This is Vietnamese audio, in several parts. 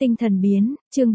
Tinh thần biến, chương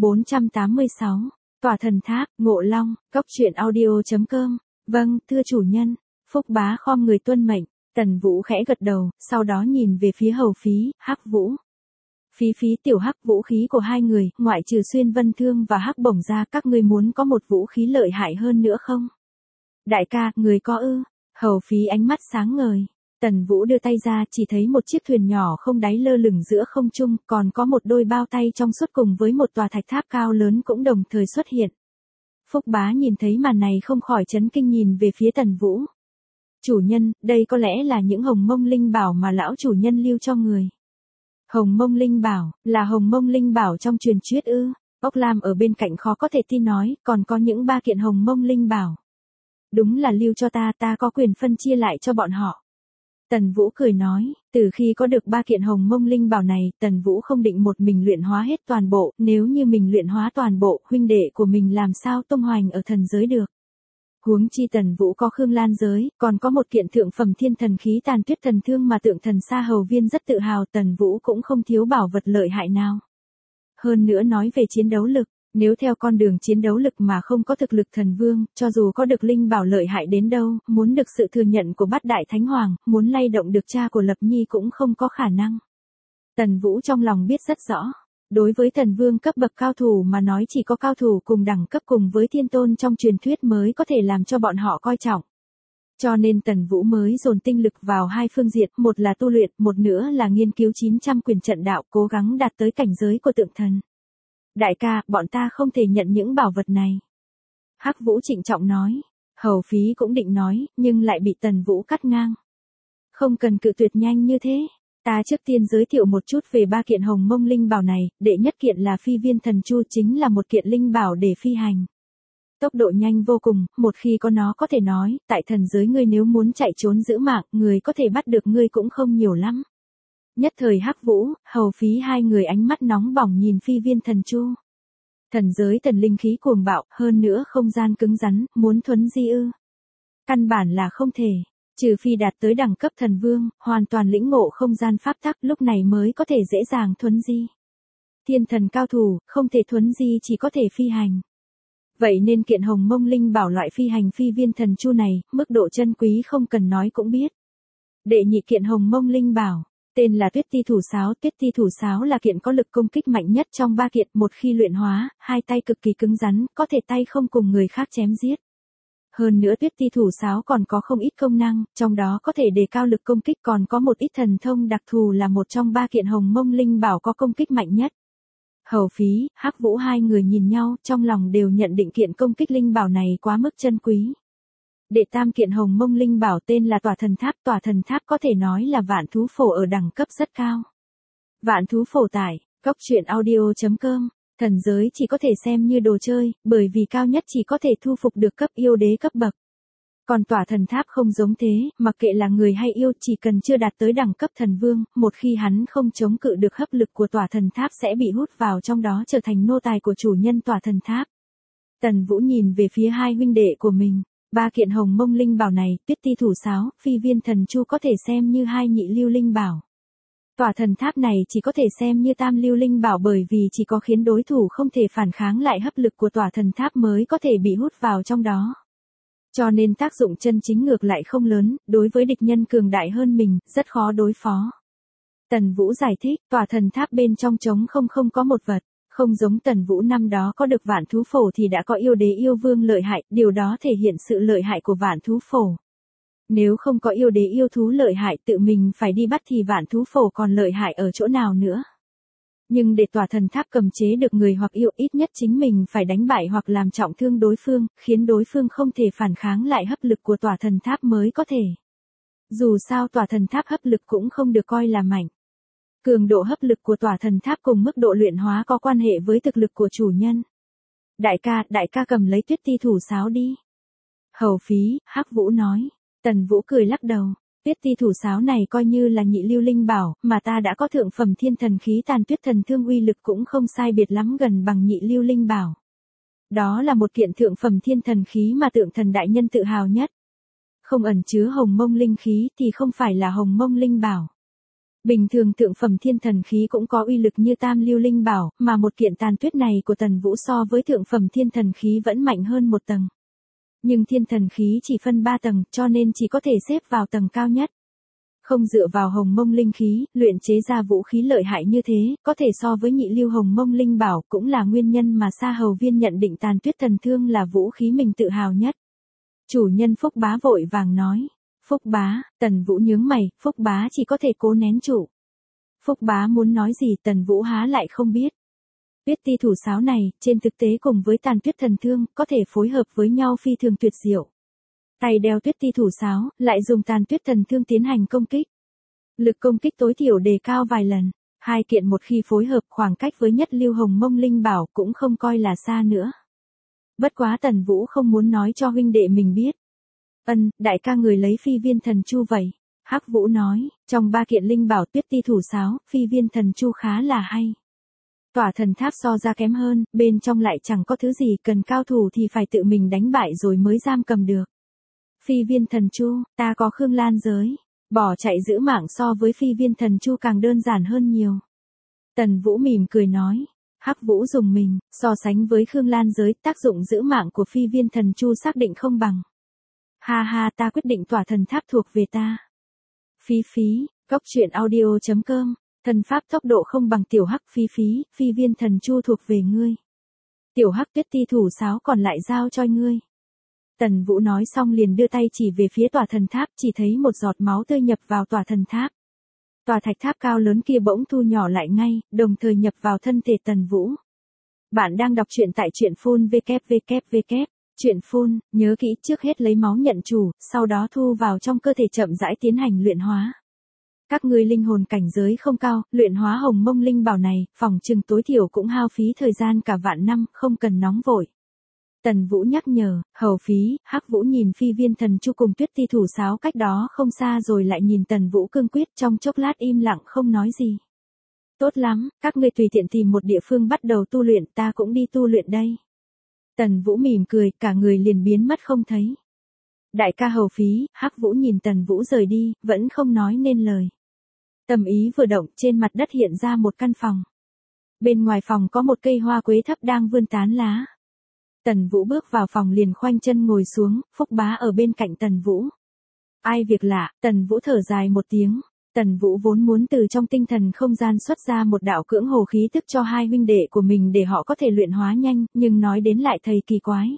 486. Tòa thần tháp, Ngộ Long, Cốc truyện audio.com. Vâng, thưa chủ nhân. Phúc Bá khom người tuân mệnh. Tần Vũ khẽ gật đầu, sau đó nhìn về phía Hầu Phí, Hắc Vũ. Phí Phí tiểu Hắc, vũ khí của hai người, ngoại trừ xuyên vân thương và Hắc bổng ra, các ngươi muốn có một vũ khí lợi hại hơn nữa không? Đại ca, người có ư? Hầu Phí ánh mắt sáng ngời. Tần Vũ đưa tay ra, chỉ thấy một chiếc thuyền nhỏ không đáy lơ lửng giữa không trung, còn có một đôi bao tay trong suốt cùng với một tòa thạch tháp cao lớn cũng đồng thời xuất hiện. Phúc Bá nhìn thấy màn này không khỏi chấn kinh nhìn về phía Tần Vũ. Chủ nhân, đây có lẽ là những hồng mông linh bảo mà lão chủ nhân lưu cho người. Hồng mông linh bảo, là hồng mông linh bảo trong truyền thuyết ư? Ốc Lam ở bên cạnh khó có thể tin nói, còn có những 3 kiện hồng mông linh bảo. Đúng là lưu cho ta có quyền phân chia lại cho bọn họ. Tần Vũ cười nói, từ khi có được 3 kiện hồng mông linh bảo này, Tần Vũ không định một mình luyện hóa hết toàn bộ, nếu như mình luyện hóa toàn bộ, huynh đệ của mình làm sao tung hoành ở thần giới được. Huống chi Tần Vũ có Khương Lan giới, còn có một kiện thượng phẩm thiên thần khí Tàn Tuyết thần thương mà Tượng Thần Sa Hầu Viên rất tự hào, Tần Vũ cũng không thiếu bảo vật lợi hại nào. Hơn nữa nói về chiến đấu lực, nếu theo con đường chiến đấu lực mà không có thực lực thần vương, cho dù có được linh bảo lợi hại đến đâu, muốn được sự thừa nhận của Bát Đại Thánh Hoàng, muốn lay động được cha của Lập Nhi cũng không có khả năng. Tần Vũ trong lòng biết rất rõ, đối với thần vương cấp bậc cao thủ mà nói chỉ có cao thủ cùng đẳng cấp cùng với thiên tôn trong truyền thuyết mới có thể làm cho bọn họ coi trọng. Cho nên Tần Vũ mới dồn tinh lực vào hai phương diện, một là tu luyện, một nữa là nghiên cứu 900 quyền trận đạo, cố gắng đạt tới cảnh giới của tượng thần. Đại ca, bọn ta không thể nhận những bảo vật này. Hắc Vũ trịnh trọng nói. Hầu Phí cũng định nói, nhưng lại bị Tần Vũ cắt ngang. Không cần cự tuyệt nhanh như thế. Ta trước tiên giới thiệu một chút về 3 kiện hồng mông linh bảo này, đệ nhất kiện là phi viên thần chu, chính là một kiện linh bảo để phi hành. Tốc độ nhanh vô cùng, một khi có nó có thể nói, tại thần giới ngươi nếu muốn chạy trốn giữ mạng, người có thể bắt được ngươi cũng không nhiều lắm. Nhất thời Hắc Vũ, Hầu Phí hai người ánh mắt nóng bỏng nhìn phi viên thần chu. Thần giới thần linh khí cuồng bạo, hơn nữa không gian cứng rắn, muốn thuấn di ư? Căn bản là không thể, trừ phi đạt tới đẳng cấp thần vương, hoàn toàn lĩnh ngộ không gian pháp tắc, lúc này mới có thể dễ dàng thuấn di. Thiên thần cao thủ, không thể thuấn di chỉ có thể phi hành. Vậy nên kiện hồng mông linh bảo loại phi hành phi viên thần chu này, mức độ chân quý không cần nói cũng biết. Đệ nhị kiện hồng mông linh bảo, tên là Tuyết Ti Thủ Sáo. Tuyết Ti Thủ Sáo là kiện có lực công kích mạnh nhất trong 3 kiện, một khi luyện hóa, hai tay cực kỳ cứng rắn, có thể tay không cùng người khác chém giết. Hơn nữa Tuyết Ti Thủ Sáo còn có không ít công năng, trong đó có thể đề cao lực công kích, còn có một ít thần thông đặc thù, là một trong 3 kiện hồng mông linh bảo có công kích mạnh nhất. Hầu Phí, Hắc Vũ hai người nhìn nhau, trong lòng đều nhận định kiện công kích linh bảo này quá mức chân quý. Đệ tam kiện hồng mông linh bảo tên là Tòa Thần Tháp. Tòa Thần Tháp có thể nói là vạn thú phổ ở đẳng cấp rất cao. Vạn thú phổ tải, Cốc truyện audio.com. Thần giới chỉ có thể xem như đồ chơi, bởi vì cao nhất chỉ có thể thu phục được cấp yêu đế cấp bậc. Còn Tòa Thần Tháp không giống thế, mặc kệ là người hay yêu, chỉ cần chưa đạt tới đẳng cấp thần vương, một khi hắn không chống cự được hấp lực của Tòa Thần Tháp sẽ bị hút vào trong đó trở thành nô tài của chủ nhân Tòa Thần Tháp. Tần Vũ nhìn về phía hai huynh đệ của mình. 3 kiện hồng mông linh bảo này, Tuyết Ti Thủ Sáo, phi viên thần chu có thể xem như hai nhị lưu linh bảo. Tòa thần tháp này chỉ có thể xem như tam lưu linh bảo, bởi vì chỉ có khiến đối thủ không thể phản kháng lại hấp lực của tòa thần tháp mới có thể bị hút vào trong đó. Cho nên tác dụng chân chính ngược lại không lớn, đối với địch nhân cường đại hơn mình, rất khó đối phó. Tần Vũ giải thích, tòa thần tháp bên trong trống không có một vật. Không giống Tần Vũ năm đó có được vạn thú phổ thì đã có yêu đế yêu vương lợi hại, điều đó thể hiện sự lợi hại của vạn thú phổ. Nếu không có yêu đế yêu thú lợi hại, tự mình phải đi bắt thì vạn thú phổ còn lợi hại ở chỗ nào nữa. Nhưng để tòa thần tháp cầm chế được người hoặc yêu, ít nhất chính mình phải đánh bại hoặc làm trọng thương đối phương, khiến đối phương không thể phản kháng lại hấp lực của tòa thần tháp mới có thể. Dù sao tòa thần tháp hấp lực cũng không được coi là mạnh. Cường độ hấp lực của tòa thần tháp cùng mức độ luyện hóa có quan hệ với thực lực của chủ nhân. Đại ca cầm lấy Tuyết Ti Thủ Sáo đi. Hầu Phí, Hắc Vũ nói. Tần Vũ cười lắc đầu. Tuyết Ti Thủ Sáo này coi như là nhị lưu linh bảo, mà ta đã có thượng phẩm thiên thần khí Tàn Tuyết thần thương, uy lực cũng không sai biệt lắm, gần bằng nhị lưu linh bảo. Đó là một kiện thượng phẩm thiên thần khí mà Tượng Thần đại nhân tự hào nhất. Không ẩn chứa hồng mông linh khí thì không phải là hồng mông linh bảo. Bình thường thượng phẩm thiên thần khí cũng có uy lực như tam lưu linh bảo, mà một kiện tàn tuyết này của Tần Vũ so với thượng phẩm thiên thần khí vẫn mạnh hơn một tầng. Nhưng thiên thần khí chỉ phân 3 tầng, cho nên chỉ có thể xếp vào tầng cao nhất. Không dựa vào hồng mông linh khí, luyện chế ra vũ khí lợi hại như thế, có thể so với nhị lưu hồng mông linh bảo, cũng là nguyên nhân mà Sa Hầu Viên nhận định tàn tuyết thần thương là vũ khí mình tự hào nhất. Chủ nhân Phúc Bá vội vàng nói. Phúc Bá, Tần Vũ nhướng mày, Phúc Bá chỉ có thể cố nén trụ. Phúc Bá muốn nói gì Tần Vũ há lại không biết. Tuyết ti thủ sáo này, trên thực tế cùng với tàn tuyết thần thương, có thể phối hợp với nhau phi thường tuyệt diệu. Tay đeo tuyết ti thủ sáo, lại dùng tàn tuyết thần thương tiến hành công kích. Lực công kích tối thiểu đề cao vài lần. Hai kiện một khi phối hợp khoảng cách với nhất lưu hồng mông linh bảo cũng không coi là xa nữa. Bất quá Tần Vũ không muốn nói cho huynh đệ mình biết. Đại ca người lấy phi viên thần chu vậy. Hắc Vũ nói, trong 3 kiện linh bảo tuyết ti thủ sáo, phi viên thần chu khá là hay. Tỏa thần tháp so ra kém hơn, bên trong lại chẳng có thứ gì, cần cao thủ thì phải tự mình đánh bại rồi mới giam cầm được. Phi viên thần chu, ta có Khương Lan giới. Bỏ chạy giữ mạng so với phi viên thần chu càng đơn giản hơn nhiều. Tần Vũ mỉm cười nói. Hắc Vũ dùng mình, so sánh với Khương Lan giới, tác dụng giữ mạng của phi viên thần chu xác định không bằng. Ha ha, ta quyết định tỏa thần tháp thuộc về ta. Phí, Cốc Truyện Audio.com, thần pháp tốc độ không bằng tiểu Hắc Phí, phi viên thần chu thuộc về ngươi. Tiểu Hắc tuyết ti thủ sáo còn lại giao cho ngươi. Tần Vũ nói xong liền đưa tay chỉ về phía tòa thần tháp, chỉ thấy một giọt máu tươi nhập vào tòa thần tháp. Tòa thạch tháp cao lớn kia bỗng thu nhỏ lại ngay, đồng thời nhập vào thân thể Tần Vũ. Bạn đang đọc truyện tại truyện phun www. Truyện phun, nhớ kỹ trước hết lấy máu nhận chủ, sau đó thu vào trong cơ thể chậm rãi tiến hành luyện hóa. Các ngươi linh hồn cảnh giới không cao, luyện hóa hồng mông linh bảo này, phòng chừng tối thiểu cũng hao phí thời gian cả vạn năm, không cần nóng vội. Tần Vũ nhắc nhở, Hầu Phí, Hắc Vũ nhìn phi viên thần chu cùng tuyết ti thủ sáo cách đó không xa rồi lại nhìn Tần Vũ cương quyết trong chốc lát im lặng không nói gì. Tốt lắm, các ngươi tùy tiện tìm một địa phương bắt đầu tu luyện, ta cũng đi tu luyện đây. Tần Vũ mỉm cười, cả người liền biến mất không thấy. Đại ca Hầu Phí, Hắc Vũ nhìn Tần Vũ rời đi, vẫn không nói nên lời. Tâm ý vừa động, trên mặt đất hiện ra một căn phòng. Bên ngoài phòng có một cây hoa quế thấp đang vươn tán lá. Tần Vũ bước vào phòng liền khoanh chân ngồi xuống, Phúc Bá ở bên cạnh Tần Vũ. Ai việc lạ, Tần Vũ thở dài một tiếng. Tần Vũ vốn muốn từ trong tinh thần không gian xuất ra một đạo cưỡng hồ khí tức cho hai huynh đệ của mình để họ có thể luyện hóa nhanh, nhưng nói đến lại thầy kỳ quái.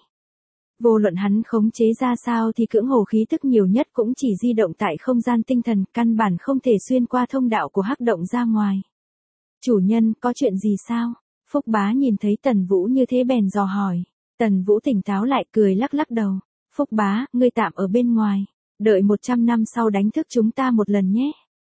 Vô luận hắn khống chế ra sao thì cưỡng hồ khí tức nhiều nhất cũng chỉ di động tại không gian tinh thần, căn bản không thể xuyên qua thông đạo của hắc động ra ngoài. Chủ nhân, có chuyện gì sao? Phúc Bá nhìn thấy Tần Vũ như thế bèn dò hỏi. Tần Vũ tỉnh táo lại cười lắc lắc đầu. Phúc Bá, ngươi tạm ở bên ngoài. Đợi 100 năm sau đánh thức chúng ta một lần nhé.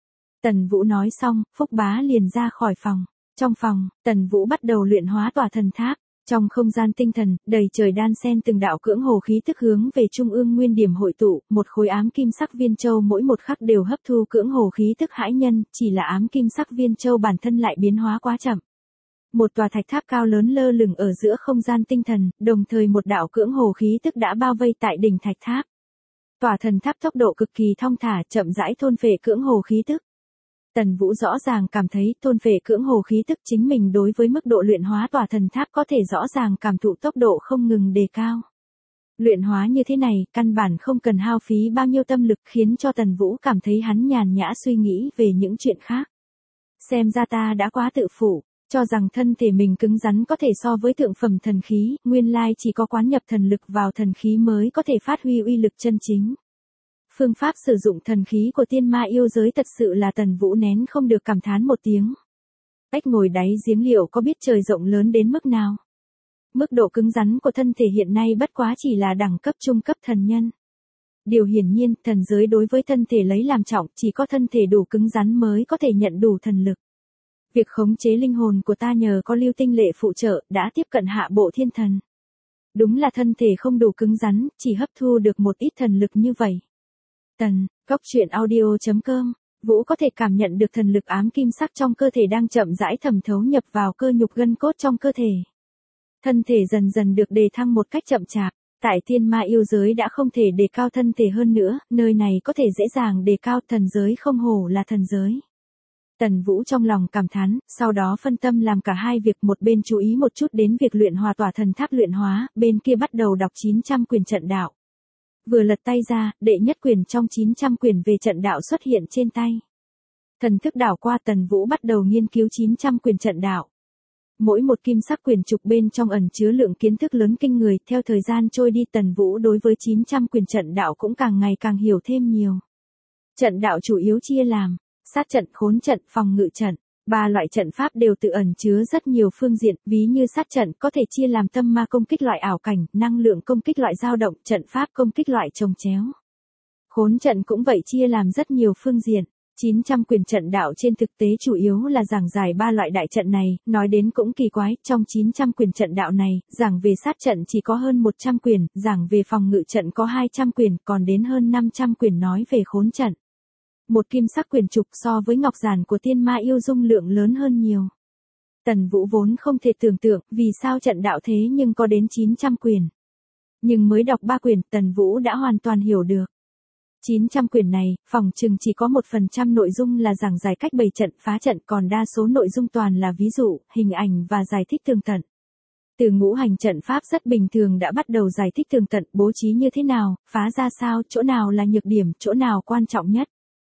Tần Vũ nói xong, Phúc Bá liền ra khỏi phòng. Trong phòng, Tần Vũ bắt đầu luyện hóa tòa thần tháp. Trong không gian tinh thần, đầy trời đan xen từng đạo cưỡng hồ khí tức hướng về trung ương nguyên điểm hội tụ, một khối ám kim sắc viên châu mỗi một khắc đều hấp thu cưỡng hồ khí tức hãi nhân, chỉ là ám kim sắc viên châu bản thân lại biến hóa quá chậm. Một tòa thạch tháp cao lớn lơ lửng ở giữa không gian tinh thần, đồng thời một đạo cưỡng hồ khí tức đã bao vây tại đỉnh thạch tháp. Tòa thần tháp tốc độ cực kỳ thong thả, chậm rãi thôn phệ cưỡng hồ khí tức. Tần Vũ rõ ràng cảm thấy thôn phệ cưỡng hồ khí tức chính mình đối với mức độ luyện hóa tòa thần tháp có thể rõ ràng cảm thụ tốc độ không ngừng đề cao. Luyện hóa như thế này, căn bản không cần hao phí bao nhiêu tâm lực khiến cho Tần Vũ cảm thấy hắn nhàn nhã suy nghĩ về những chuyện khác. Xem ra ta đã quá tự phụ, cho rằng thân thể mình cứng rắn có thể so với thượng phẩm thần khí, nguyên lai chỉ có quán nhập thần lực vào thần khí mới có thể phát huy uy lực chân chính. Phương pháp sử dụng thần khí của tiên ma yêu giới thật sự là Tần Vũ nén không được cảm thán một tiếng. Ếch ngồi đáy giếng liệu có biết trời rộng lớn đến mức nào? Mức độ cứng rắn của thân thể hiện nay bất quá chỉ là đẳng cấp trung cấp thần nhân. Điều hiển nhiên, thần giới đối với thân thể lấy làm trọng, chỉ có thân thể đủ cứng rắn mới có thể nhận đủ thần lực. Việc khống chế linh hồn của ta nhờ có lưu tinh lệ phụ trợ, đã tiếp cận hạ bộ thiên thần. Đúng là thân thể không đủ cứng rắn, chỉ hấp thu được một ít thần lực như vậy. Cốc Truyện Audio.com, Vũ có thể cảm nhận được thần lực ám kim sắc trong cơ thể đang chậm rãi thẩm thấu nhập vào cơ nhục gân cốt trong cơ thể. Thân thể dần dần được đề thăng một cách chậm chạp, tại tiên ma yêu giới đã không thể đề cao thân thể hơn nữa, nơi này có thể dễ dàng đề cao thần giới không hổ là thần giới. Tần Vũ trong lòng cảm thán, sau đó phân tâm làm cả hai việc, một bên chú ý một chút đến việc luyện hòa tỏa thần tháp luyện hóa, bên kia bắt đầu đọc 900 quyền trận đạo. Vừa lật tay ra, đệ nhất quyền trong 900 quyền về trận đạo xuất hiện trên tay. Thần thức đảo qua, Tần Vũ bắt đầu nghiên cứu 900 quyền trận đạo. Mỗi một kim sắc quyền trục bên trong ẩn chứa lượng kiến thức lớn kinh người, theo thời gian trôi đi Tần Vũ đối với 900 quyền trận đạo cũng càng ngày càng hiểu thêm nhiều. Trận đạo chủ yếu chia làm sát trận, khốn trận, phòng ngự trận. Ba loại trận pháp đều tự ẩn chứa rất nhiều phương diện, ví như sát trận có thể chia làm tâm ma công kích loại ảo cảnh, năng lượng công kích loại dao động, trận pháp công kích loại chồng chéo. Khốn trận cũng vậy, chia làm rất nhiều phương diện. 900 quyền trận đạo trên thực tế chủ yếu là giảng giải ba loại đại trận này, nói đến cũng kỳ quái, trong 900 quyền trận đạo này, giảng về sát trận chỉ có hơn 100 quyền, giảng về phòng ngự trận có 200 quyền, còn đến hơn 500 quyền nói về khốn trận. Một kim sắc quyền trục so với ngọc giản của tiên ma yêu dung lượng lớn hơn nhiều. Tần Vũ vốn không thể tưởng tượng vì sao trận đạo thế nhưng có đến 900 quyền. Nhưng mới đọc 3 quyền, Tần Vũ đã hoàn toàn hiểu được. 900 quyền này, phòng chừng chỉ có 1% nội dung là giảng giải cách bày trận phá trận, còn đa số nội dung toàn là ví dụ, hình ảnh và giải thích tường tận. Từ ngũ hành trận pháp rất bình thường đã bắt đầu giải thích tường tận, bố trí như thế nào, phá ra sao, chỗ nào là nhược điểm, chỗ nào quan trọng nhất.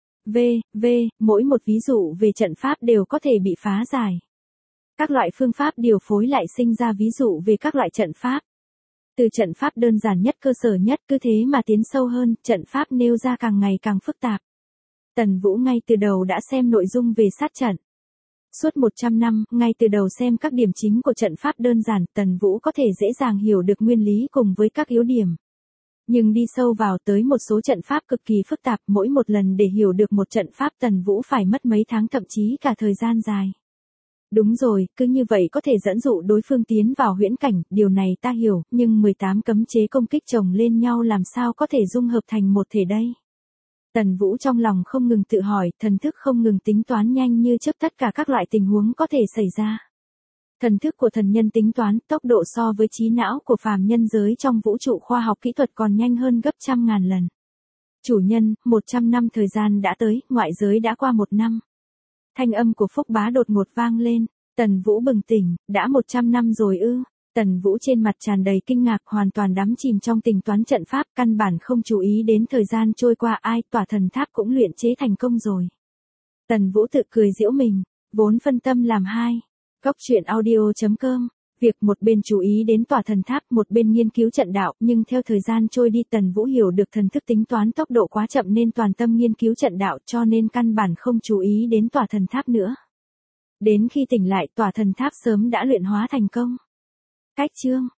Mỗi một ví dụ về trận pháp đều có thể bị phá giải. Các loại phương pháp điều phối lại sinh ra ví dụ về các loại trận pháp. Từ trận pháp đơn giản nhất cơ sở nhất cứ thế mà tiến sâu hơn, trận pháp nêu ra càng ngày càng phức tạp. Tần Vũ ngay từ đầu đã xem nội dung về sát trận. Suốt 100 năm, ngay từ đầu xem các điểm chính của trận pháp đơn giản, Tần Vũ có thể dễ dàng hiểu được nguyên lý cùng với các yếu điểm. Nhưng đi sâu vào tới một số trận pháp cực kỳ phức tạp, mỗi một lần để hiểu được một trận pháp Tần Vũ phải mất mấy tháng thậm chí cả thời gian dài. Đúng rồi, cứ như vậy có thể dẫn dụ đối phương tiến vào huyễn cảnh, điều này ta hiểu, nhưng 18 cấm chế công kích chồng lên nhau làm sao có thể dung hợp thành một thể đây? Tần Vũ trong lòng không ngừng tự hỏi, thần thức không ngừng tính toán nhanh như chớp tất cả các loại tình huống có thể xảy ra. Thần thức của thần nhân tính toán, tốc độ so với trí não của phàm nhân giới trong vũ trụ khoa học kỹ thuật còn nhanh hơn gấp trăm ngàn lần. Chủ nhân, 100 năm thời gian đã tới, ngoại giới đã qua 1 năm. Thanh âm của Phúc Bá đột ngột vang lên, Tần Vũ bừng tỉnh, đã 100 năm rồi ư? Tần Vũ trên mặt tràn đầy kinh ngạc, hoàn toàn đắm chìm trong tính toán trận pháp, căn bản không chú ý đến thời gian trôi qua, ai, tỏa thần tháp cũng luyện chế thành công rồi. Tần Vũ tự cười giễu mình, vốn phân tâm làm hai. Góc truyện audio.com, việc một bên chú ý đến tỏa thần tháp, một bên nghiên cứu trận đạo, nhưng theo thời gian trôi đi Tần Vũ hiểu được thần thức tính toán tốc độ quá chậm nên toàn tâm nghiên cứu trận đạo, cho nên căn bản không chú ý đến tỏa thần tháp nữa. Đến khi tỉnh lại, tỏa thần tháp sớm đã luyện hóa thành công. Cách chương